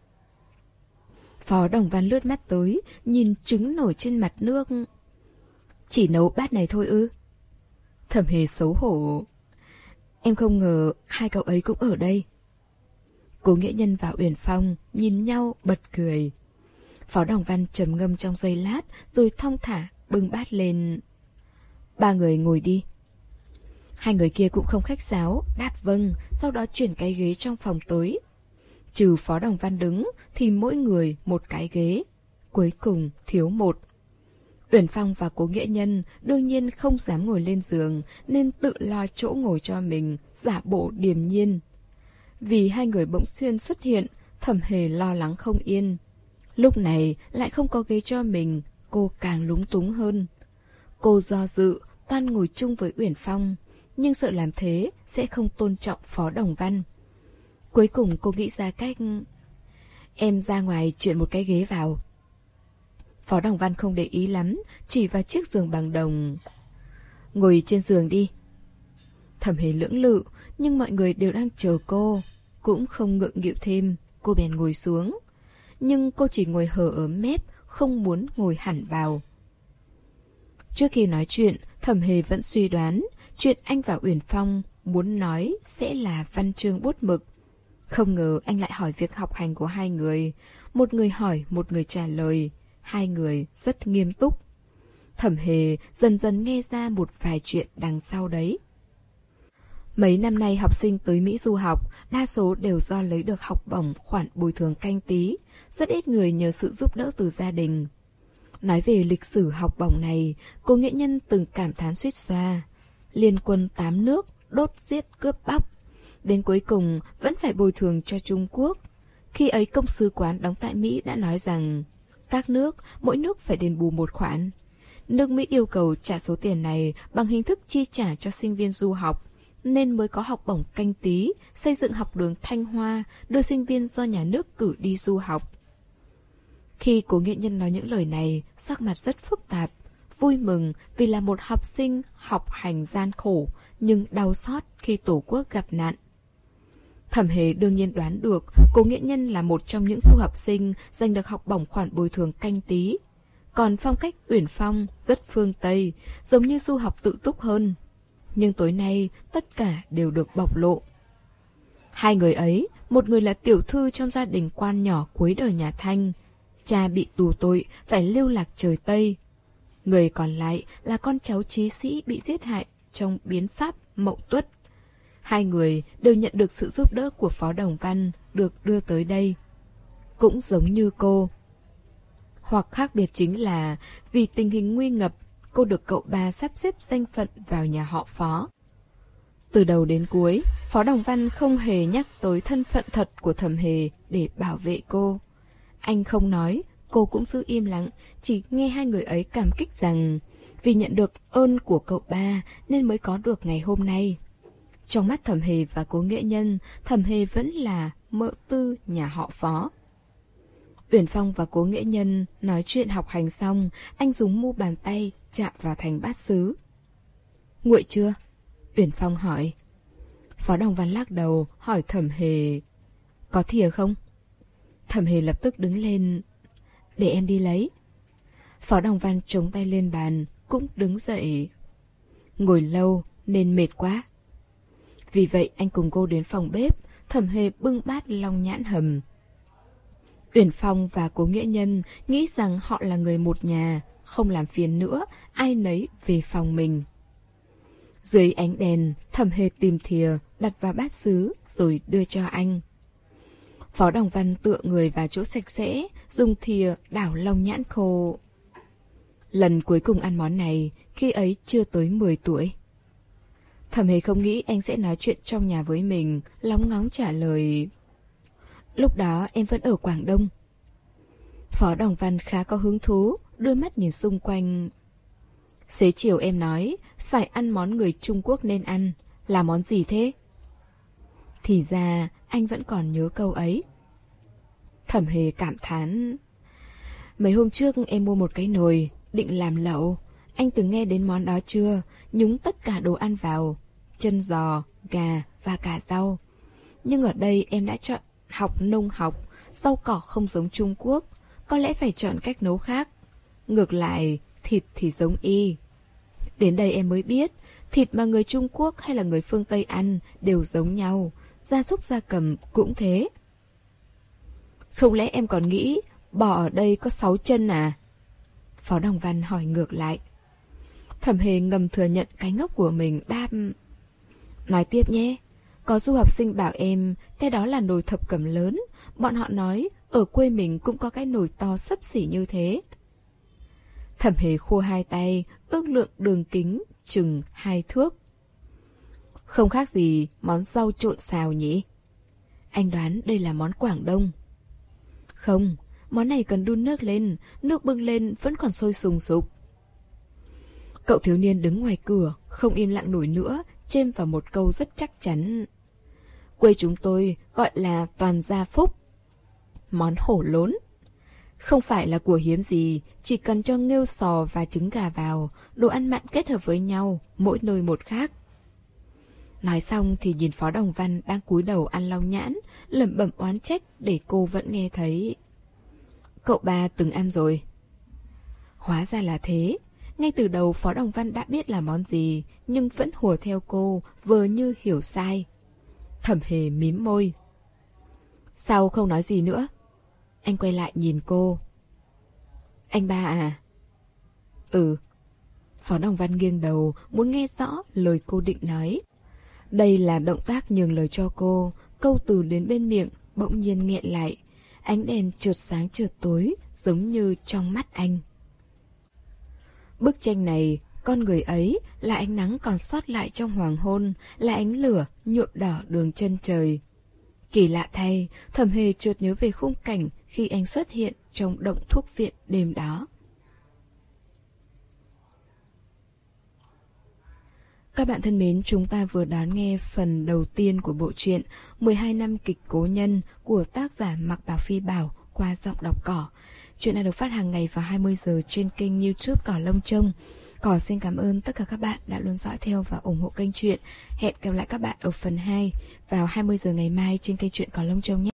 A: Phó Đồng Văn lướt mắt tới, nhìn trứng nổi trên mặt nước. Chỉ nấu bát này thôi ư? Thẩm Hề xấu hổ. Em không ngờ hai cậu ấy cũng ở đây. Cố Nghĩa Nhân và Uyển Phong nhìn nhau bật cười. Phó Đồng Văn trầm ngâm trong giây lát, rồi thong thả bưng bát lên. Ba người ngồi đi. Hai người kia cũng không khách sáo, đáp vâng, sau đó chuyển cái ghế trong phòng tới. Trừ Phó Đồng Văn đứng, thì mỗi người một cái ghế. Cuối cùng thiếu một. Uyển Phong và Cố Nghĩa Nhân đương nhiên không dám ngồi lên giường, nên tự lo chỗ ngồi cho mình, giả bộ điềm nhiên. Vì hai người bỗng xuyên xuất hiện, Thẩm Hề lo lắng không yên. Lúc này lại không có ghế cho mình, cô càng lúng túng hơn. Cô do dự, toan ngồi chung với Uyển Phong, nhưng sợ làm thế sẽ không tôn trọng Phó Đồng Văn. Cuối cùng cô nghĩ ra cách. Em ra ngoài chuyển một cái ghế vào. Phó Đồng Văn không để ý lắm, chỉ vào chiếc giường bằng đồng. Ngồi trên giường đi. Thẩm Hề lưỡng lự, nhưng mọi người đều đang chờ cô. Cũng không ngượng nghịu thêm, cô bèn ngồi xuống. Nhưng cô chỉ ngồi hờ ở mép, không muốn ngồi hẳn vào. Trước khi nói chuyện, Thẩm Hề vẫn suy đoán chuyện anh và Uyển Phong muốn nói sẽ là văn chương bút mực. Không ngờ anh lại hỏi việc học hành của hai người. Một người hỏi, một người trả lời. Hai người rất nghiêm túc. Thẩm Hề dần dần nghe ra một vài chuyện đằng sau đấy. Mấy năm nay học sinh tới Mỹ du học, đa số đều do lấy được học bổng khoản bồi thường canh tí. Rất ít người nhờ sự giúp đỡ từ gia đình. Nói về lịch sử học bổng này, Cố Nghĩa Nhân từng cảm thán suýt xoa. Liên quân tám nước, đốt giết cướp bóc. Đến cuối cùng vẫn phải bồi thường cho Trung Quốc. Khi ấy công sứ quán đóng tại Mỹ đã nói rằng các nước, mỗi nước phải đền bù một khoản. Nước Mỹ yêu cầu trả số tiền này bằng hình thức chi trả cho sinh viên du học, nên mới có học bổng canh tí, xây dựng học đường Thanh Hoa, đưa sinh viên do nhà nước cử đi du học. Khi Cố Nghĩa Nhân nói những lời này, sắc mặt rất phức tạp, vui mừng vì là một học sinh học hành gian khổ, nhưng đau xót khi Tổ quốc gặp nạn. Thẩm Hề đương nhiên đoán được Cố Nghĩa Nhân là một trong những du học sinh giành được học bổng khoản bồi thường canh tí. Còn phong cách Uyển Phong rất phương Tây, giống như du học tự túc hơn. Nhưng tối nay tất cả đều được bộc lộ. Hai người ấy, một người là tiểu thư trong gia đình quan nhỏ cuối đời nhà Thanh, cha bị tù tội phải lưu lạc trời Tây. Người còn lại là con cháu chí sĩ bị giết hại trong biến pháp Mậu Tuất. Hai người đều nhận được sự giúp đỡ của Phó Đồng Văn được đưa tới đây. Cũng giống như cô. Hoặc khác biệt chính là vì tình hình nguy ngập, cô được cậu ba sắp xếp danh phận vào nhà họ Phó. Từ đầu đến cuối, Phó Đồng Văn không hề nhắc tới thân phận thật của Thẩm Hề để bảo vệ cô. Anh không nói, cô cũng giữ im lặng, chỉ nghe hai người ấy cảm kích rằng vì nhận được ơn của cậu ba nên mới có được ngày hôm nay. Trong mắt Thẩm Hề và Cố Nghĩa Nhân, Thẩm Hề vẫn là mợ tư nhà họ Phó. Uyển Phong và Cố Nghĩa Nhân nói chuyện học hành xong, anh dùng mu bàn tay chạm vào thành bát sứ. Nguội chưa? Uyển Phong hỏi. Phó Đồng Văn lắc đầu, hỏi Thẩm Hề. Có thìa không? Thẩm Hề lập tức đứng lên. Để em đi lấy. Phó Đồng Văn chống tay lên bàn, cũng đứng dậy. Ngồi lâu nên mệt quá. Vì vậy anh cùng cô đến phòng bếp, Thẩm Hề bưng bát long nhãn hầm. Uyển Phong và Cố Nghĩa Nhân nghĩ rằng họ là người một nhà, không làm phiền nữa, ai nấy về phòng mình. Dưới ánh đèn, Thẩm Hề tìm thìa, đặt vào bát sứ rồi đưa cho anh. Phó Đồng Văn tựa người vào chỗ sạch sẽ, dùng thìa đảo long nhãn khô. Lần cuối cùng ăn món này, khi ấy chưa tới mười tuổi. Thẩm Hề không nghĩ anh sẽ nói chuyện trong nhà với mình, lóng ngóng trả lời. Lúc đó em vẫn ở Quảng Đông. Phó Đồng Văn khá có hứng thú, đôi mắt nhìn xung quanh. Xế chiều em nói, phải ăn món người Trung Quốc nên ăn, là món gì thế? Thì ra, anh vẫn còn nhớ câu ấy. Thẩm Hề cảm thán. Mấy hôm trước em mua một cái nồi, định làm lẩu. Anh từng nghe đến món đó chưa? Nhúng tất cả đồ ăn vào, chân giò, gà và cả rau. Nhưng ở đây em đã chọn học nông học, rau cỏ không giống Trung Quốc, có lẽ phải chọn cách nấu khác. Ngược lại, thịt thì giống y. Đến đây em mới biết, thịt mà người Trung Quốc hay là người phương Tây ăn đều giống nhau, gia súc gia cầm cũng thế. Không lẽ em còn nghĩ bò ở đây có sáu chân à? Phó Đồng Văn hỏi ngược lại. Thẩm Hề ngầm thừa nhận cái ngốc của mình, đáp. Nói tiếp nhé. Có du học sinh bảo em cái đó là nồi thập cẩm lớn. Bọn họ nói ở quê mình cũng có cái nồi to xấp xỉ như thế. Thẩm Hề khua hai tay, ước lượng đường kính chừng hai thước. Không khác gì món rau trộn xào nhỉ? Anh đoán đây là món Quảng Đông. Không, món này cần đun nước lên, nước bưng lên vẫn còn sôi sùng sục. Cậu thiếu niên đứng ngoài cửa, không im lặng nổi nữa, chêm vào một câu rất chắc chắn. Quê chúng tôi gọi là toàn gia phúc. Món hổ lốn. Không phải là của hiếm gì, chỉ cần cho nghêu sò và trứng gà vào, đồ ăn mặn kết hợp với nhau, mỗi nơi một khác. Nói xong thì nhìn Phó Đồng Văn đang cúi đầu ăn long nhãn, lẩm bẩm oán trách để cô vẫn nghe thấy. Cậu ba từng ăn rồi. Hóa ra là thế. Ngay từ đầu Phó Đồng Văn đã biết là món gì, nhưng vẫn hùa theo cô, vờ như hiểu sai. Thẩm Hề mím môi. Sao không nói gì nữa? Anh quay lại nhìn cô. Anh ba à? Ừ. Phó Đồng Văn nghiêng đầu, muốn nghe rõ lời cô định nói. Đây là động tác nhường lời cho cô, câu từ đến bên miệng, bỗng nhiên nghẹn lại. Ánh đèn chợt sáng chợt tối, giống như trong mắt anh. Bức tranh này, con người ấy, là ánh nắng còn sót lại trong hoàng hôn, là ánh lửa nhuộm đỏ đường chân trời. Kỳ lạ thay, Thẩm Hề chợt nhớ về khung cảnh khi anh xuất hiện trong động thuốc viện đêm đó. Các bạn thân mến, chúng ta vừa đón nghe phần đầu tiên của bộ truyện mười hai năm kịch cố nhân của tác giả Mạc Bảo Phi Bảo qua giọng đọc Cỏ. Chuyện này được phát hàng ngày vào hai mươi giờ trên kênh YouTube Cỏ Lông Trông. Cỏ xin cảm ơn tất cả các bạn đã luôn dõi theo và ủng hộ kênh truyện. Hẹn gặp lại các bạn ở phần hai vào hai mươi giờ ngày mai trên kênh truyện Cỏ Lông Trông nhé.